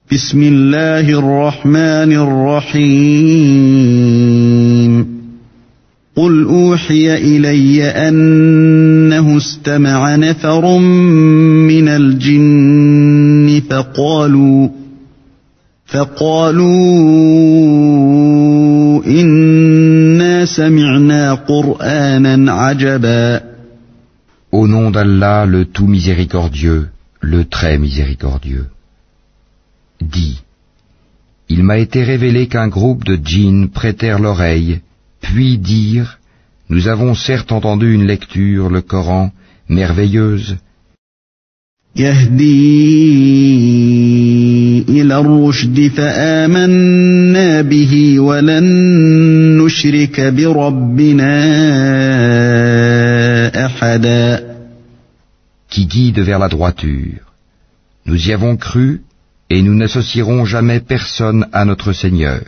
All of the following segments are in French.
بسم الله الرحمن الرحيم قل أوحي إلي أنه استمع نفر من الجن فقالوا إنا سمعنا قرآنا عجبا. Au nom d'Allah, le tout miséricordieux, le très miséricordieux. Dis, il m'a été révélé qu'un groupe de djinns prêtèrent l'oreille, puis dirent, nous avons certes entendu une lecture, le Coran, merveilleuse. يهدي إلى الرشد فآمنا به ولن نشرك بربنا أحدا. Qui guide vers la droiture. Nous y avons cru, et nous n'associerons jamais personne à notre Seigneur.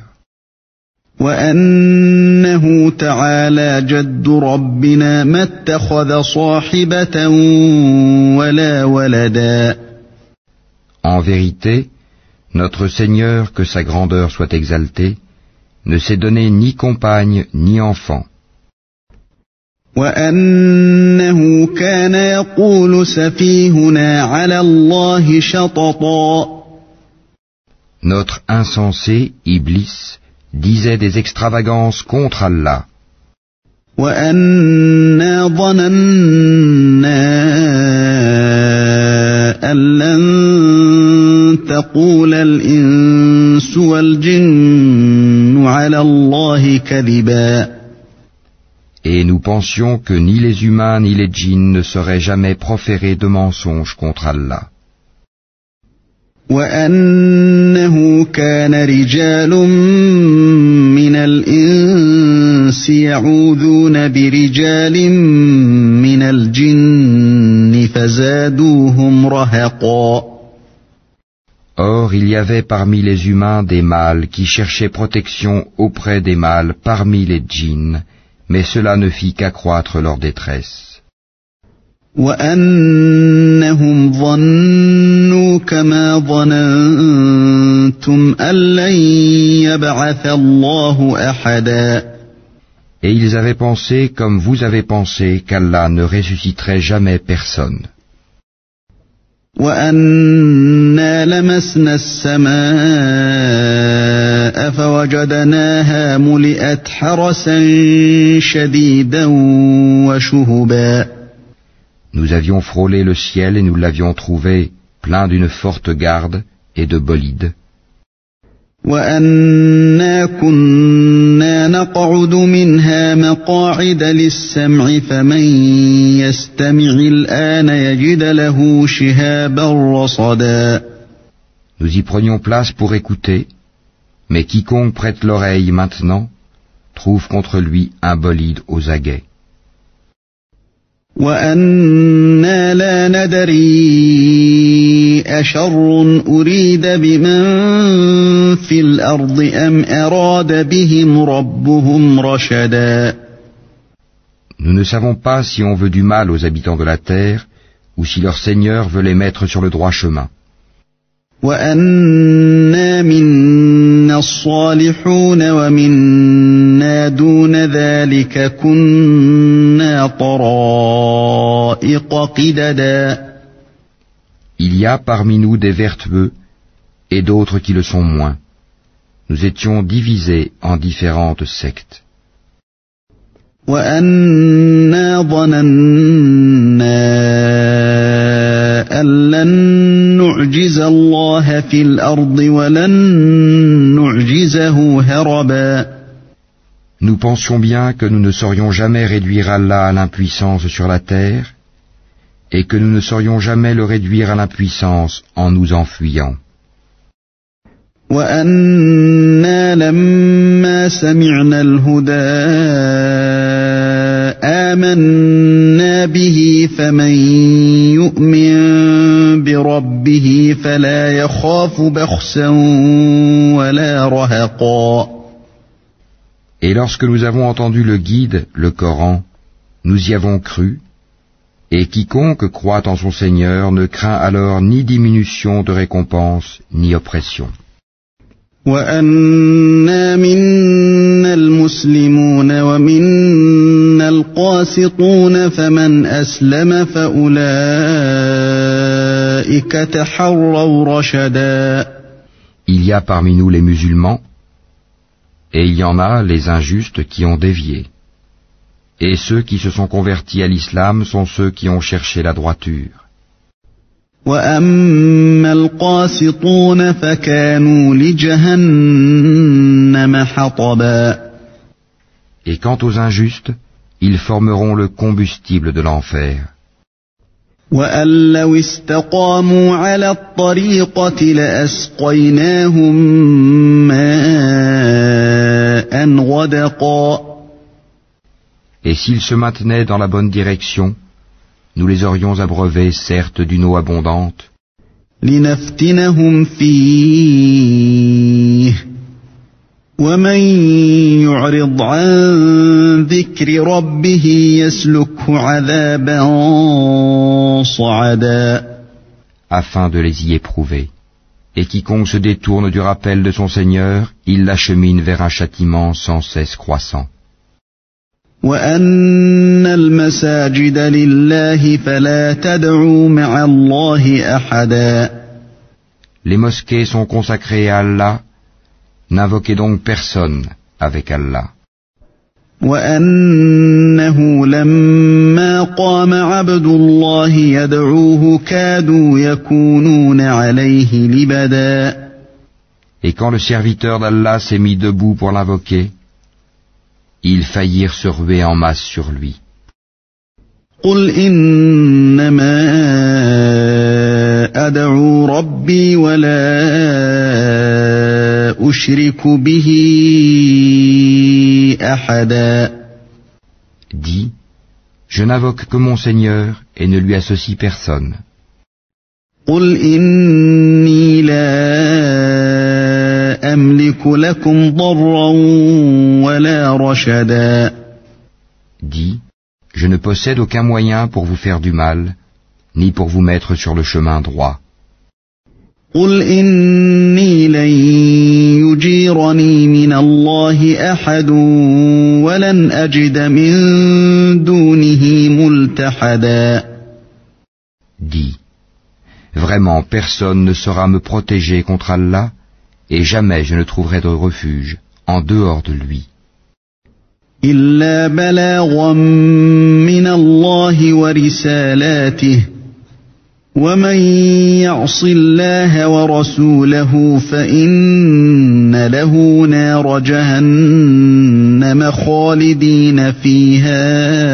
وأنه تعالى جد ربنا ما اتخذ صاحبة ولا ولدا. En vérité, notre Seigneur, que sa grandeur soit exaltée, ne s'est donné ni compagne ni enfant. وأنه كان يقول سفيهنا على الله شططا. Notre insensé, Iblis, disait des extravagances contre Allah. وَأَنَّا ظَنَنَّا أَن لَّن تَقُولَ الْإِنسُ وَالْجِنُّ عَلَى اللَّهِ كَذِبًا. Et nous pensions que ni les humains ni les djinns ne sauraient jamais proférer de mensonges contre Allah. وَأَنَّهُ كَانَ رِجَالٌ مِّنَ الْإِنسِ يَعُوذُونَ بِرِجَالٍ مِّنَ الْجِنِّ فَزَادُوهُمْ رَهَقًا. Or, il y avait parmi les humains des mâles qui cherchaient protection auprès des mâles parmi les djinns, mais cela ne fit qu'accroître leur détresse. وَأَنَّهُمْ ظَنُّوا كَمَا ظَنَنْتُمْ أَن لَّن يَبْعَثَ اللَّهُ أَحَدًا. Et ils avaient pensé comme vous avez pensé qu'Allah ne ressusciterait jamais personne. وَأَنَّا لَمَسْنَا السَّمَاءَ فَوَجَدْنَاهَا مُلِئَتْ حَرَسًا شَدِيدًا وَشُهُبًا. Nous avions frôlé le ciel et nous l'avions trouvé plein d'une forte garde et de bolides. وَأَنَّا كُنَّا نَقْعُدُ مِنْهَا مَقَاعِدَ لِلسَّمْعِ فَمَن يَسْتَمِعِ الْآنَ يَجِدْ لَهُ شِهَابًا رَّصَدًا. Nous y prenions place pour écouter, mais quiconque prête l'oreille maintenant trouve contre lui un bolide aux aguets. وَأَنَّا لَا نَدْرِي أَشَرٌّ أُرِيدَ بِمَن فِي الْأَرْضِ أَمْ أَرَادَ بِهِمْ رَبُّهُمْ رَشَدًا. Nous ne savons pas si on veut du mal aux habitants de la terre ou si leur Seigneur veut les mettre sur le droit chemin. وَأَنَّا مِنَّا الصَّالِحُونَ وَمِنَّا دُونَ ذَلِكَ كُنَّا طَرَائِقَ قِدَدًا. Il y a parmi nous des vertueux et d'autres qui le sont moins. Nous étions divisés en différentes sectes. وَأَنَّا ظَنَنَّا أَن لَّن نُّعْجِزَ اللَّهَ فِي الْأَرْضِ وَلَن نُّعْجِزَهُ هَرَبًا. Nous pensions bien que nous ne saurions jamais réduire Allah à l'impuissance sur la terre et que nous ne saurions jamais le réduire à l'impuissance en nous enfuyant. وَأَنَّا لَمَّا سَمِعْنَا الْهُدَىٰ آمَنَّا بِهِ فَمَن يُؤْمِن بِرَبِّهِ فَلَا يَخَافُ بَخْسًا وَلَا رَهَقًا. Et lorsque nous avons entendu le guide, le Coran, nous y avons cru, Et quiconque croit en son Seigneur ne craint alors ni diminution de récompense, ni oppression. وَأَنَّا مِنَّا الْمُسْلِمُونَ وَمِنَّا الْقَاسِطُونَ فَمَنْ أَسْلَمَ فَأُولَئِكَ تَحَرَّوْا رَشَدًا. Il y a parmi nous les musulmans, et il y en a les injustes qui ont dévié. Et ceux qui se sont convertis à l'islam sont ceux qui ont cherché la droiture. وَأَمَّا الْقَاسِطُونَ فَكَانُوا لِجَهَنَّمَ حَطَبًا. Et quant aux injustes, ils formeront le combustible de l'enfer. وَأَن لَّوِ اسْتَقَامُوا عَلَى الطَّرِيقَةِ لَأَسْقَيْنَاهُم مَّاءً غَدَقًا. Et s'ils se maintenaient dans la bonne direction, nous les aurions abreuvés certes d'une eau abondante, لِنَفْتِنَهُمْ فِيهِ وَمَن يُعْرِضْ عَن ذِكْرِ رَبِّهِ يَسْلُكْهُ عَذَابًا صَعَدًا. afin de les y éprouver. Et quiconque se détourne du rappel de son Seigneur, il l'achemine vers un châtiment sans cesse croissant. وَأَنَّ الْمَسَاجِدَ لِلَّهِ فَلَا تَدْعُوا مَعَ اللَّهِ أَحَدًا. Les mosquées sont consacrées à Allah, n'invoquez donc personne avec Allah. وَأَنَّهُ لَمَّا قَامَ عَبْدُ اللَّهِ يَدْعُوهُ كَادُوا يَكُونُونَ عَلَيْهِ لِبَدًا. Et quand le serviteur d'Allah s'est mis debout pour l'invoquer, ils faillirent se ruer en masse sur lui. قُلْ إِنَّمَا أَدْعُو رَبِّي وَلَا أُشْرِكُ بِهِ أَحَدًا. Dis, je n'invoque que mon Seigneur et ne lui associe personne. قُلْ إِنِّي لَا أَمْلِكُ لَكُمْ ضَرًّا وَلَا رَشَدًا. Dis, je ne possède aucun moyen pour vous faire du mal, ni pour vous mettre sur le chemin droit. قُلْ إِنِّي لَن يُجِيرَنِي مِنَ اللَّهِ أَحَدٌ وَلَنْ أَجِدَ مِن دُونِهِ مُلْتَحَدًا. Dis, vraiment personne ne saura me protéger contre Allah, et jamais je ne trouverai de refuge en dehors de lui. إِلَّا بَلَاغًا مِّنَ اللَّهِ وَرِسَالَاتِهِ وَمَن يَعْصِ اللَّهَ وَرَسُولَهُ فَإِنَّ لَهُ نَارَ جَهَنَّمَ خَالِدِينَ فِيهَا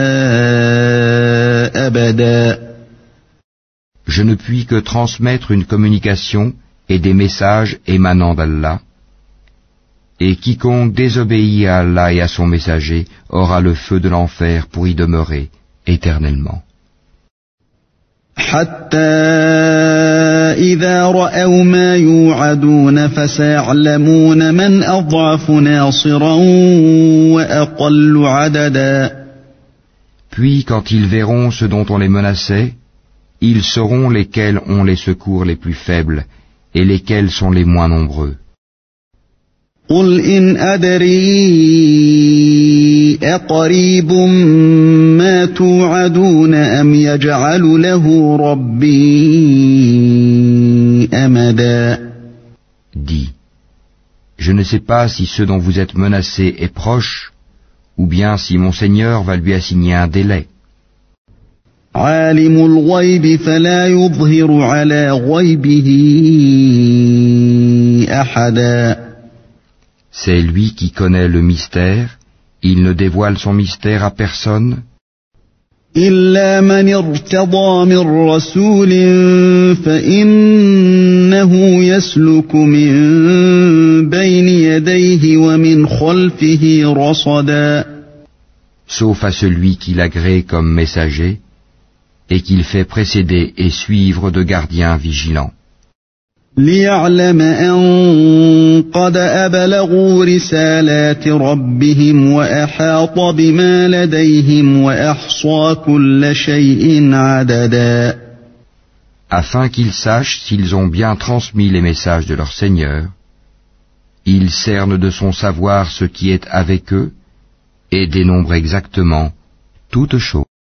أَبَدًا. Je ne puis que transmettre une communication et des messages émanant d'Allah, et quiconque désobéit à Allah et à son messager aura le feu de l'enfer pour y demeurer éternellement. حتى إذا رأوا ما يوعدون فسيعلمون من أضعف ناصرا وأقل عددا. Puis quand ils verront ce dont on les menaçait, ils sauront lesquels ont les secours les plus faibles et lesquels sont les moins nombreux. قل إن أدري أقريب ما توعدون أم يجعل له ربي أمدا. Dis, je ne sais pas si ce dont vous êtes menacés est proche, ou bien si mon Seigneur va lui assigner un délai. عالم الغيب فلا يظهر على غيبه أحدا. C'est lui qui connaît le mystère, il ne dévoile son mystère à personne, إلا من ارتضى من رسول فإنه يسلك من بين يديه ومن خلفه رصدا. sauf à celui qu'il agrée comme messager, et qu'il fait précéder et suivre de gardiens vigilants. ليعلم أن قد أبلغوا رسالات ربهم وأحاط بما لديهم وأحصى كل شيء عددا. Afin qu'ils sachent s'ils ont bien transmis les messages de leur Seigneur, il cerne de son savoir ce qui est avec eux et dénombre exactement toute chose.